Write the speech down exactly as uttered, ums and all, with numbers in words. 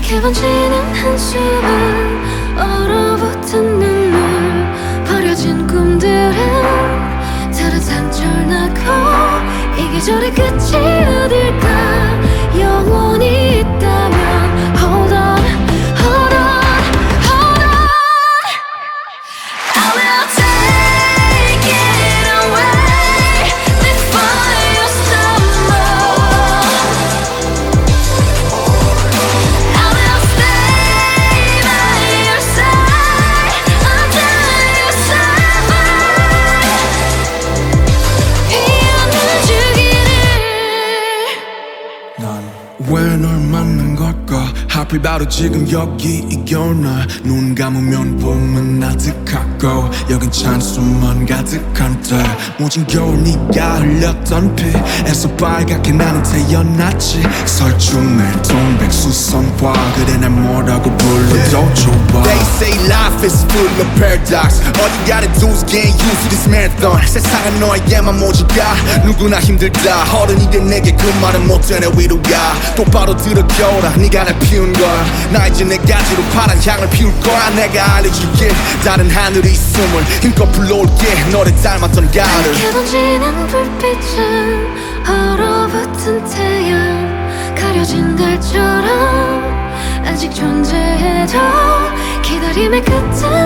하얗게 번지는 한숨은 얼어붙은 눈물 버려진 꿈들은 다른 상처를 낳고 이 계절의 끝이 어딜까 영원히 있다면 Hold on, hold on, hold on I will take it away before you stumble I will stay by your side until you survive 이유는 주기를 난 왜 널 만난 걸까 하필 바로 지금 여기 이 겨울날 눈 감으면 봄은 아득하고 여긴 찬수만 가득한 때 모진 겨울 네가 흘렸던 피에서 빨갛게 나는 태어났지 설중에 동백수선화 그래 날 뭐라고 불러도 좋아 They say life is full of paradox All you gotta do is get used to this marathon 세상은 너에게만 모질까 누구나 힘들다 어른이 된 내게 그 말은 못되네 위로가 똑바로 들어겨라 네가 날 피운 거야 나 이제 내 가지로 파란 향을 피울 거야 내가 알려줄게 다른 하늘의 숨을 힘껏 불러올게 너를 닮았던 가을 하얗게 번지는 불빛은 얼어붙은 태양 가려진 달처럼 아직 존재해도 기다림의 끝은